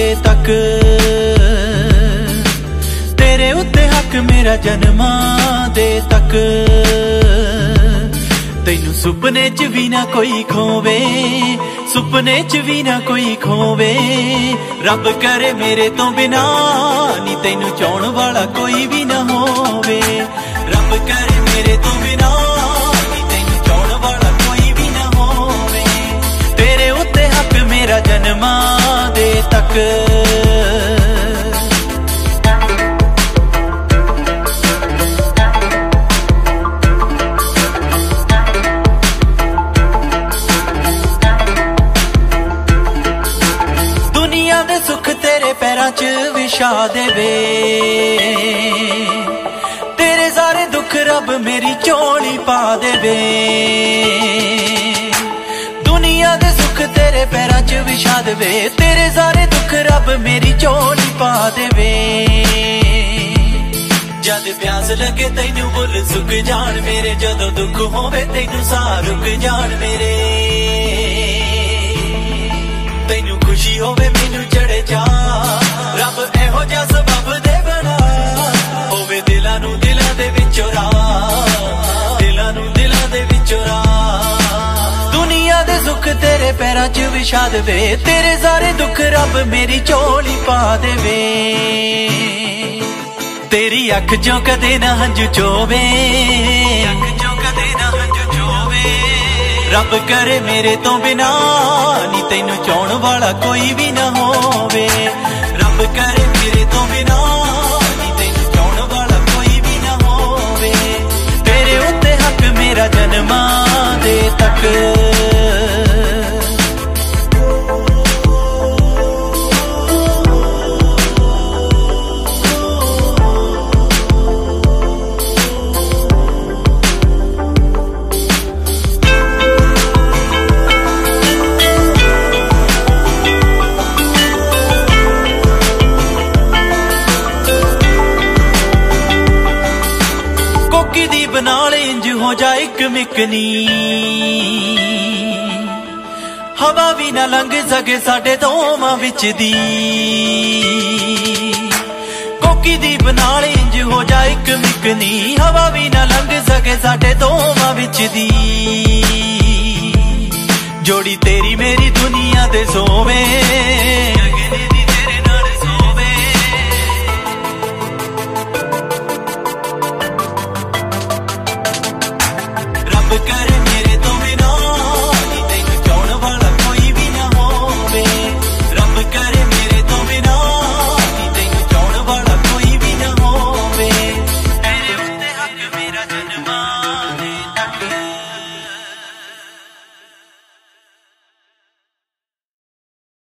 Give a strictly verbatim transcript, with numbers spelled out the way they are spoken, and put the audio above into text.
तक तेरे उत्ते हक मेरा जन्मां दे तक तैनू सुपने च भी ना कोई खोवे सुपने च भी ना कोई खोवे रब करे मेरे तो बिना नी तैनू चाहण वाला कोई भी ना होवे रब करे मेरे तो बिना नी तैनू चाहण वाला कोई भी ना होवे तेरे उत्ते हक मेरा जन्मां दे तक सुख तेरे पैरां च विछा देवे तेरे सारे दुख रब मेरी झोली पा देवे दुनिया दे सुख तेरे पैरां च विछा देवे तेरे सारे दुख रब मेरी झोली पा देवे जद प्यास लगे तैनू बुल सुख जान मेरे जदों दुख होवे तैनू साह रुक जान मेरे तैनू खुशी होवे मैनू चढ़े जा रब एहो जिहा सबब दे बना होवे दिलां नू दिलां दे विचों राह दिलां नू दिलां दे विचों राह दुनिया दे सुख तेरे पैरां च विछा देवे तेरे सारे दुख रब मेरी झोली पा देवे तेरी अख चों कदे ना हंझू चोवे अख चों कदे ना हंझू चोवे रब करे मेरे तो बिना नी तैनू चाहण वाला कोई भी ना होवे रब करे मेरे तो बिना नी तैनू चाहण वाला कोई भी ना होवे तेरे उत्ते हक मेरा जन्मां दे तक नाल इंज हो जा इक मिकनी हवा भी ना लंघ सके साडे दोवां विच दी कोकी दी बनाल इंज हो जा इक मिकनी हवा भी ना लंघ सके साडे दोवां विच दी जोड़ी तेरी मेरी दुनिया दे सोवे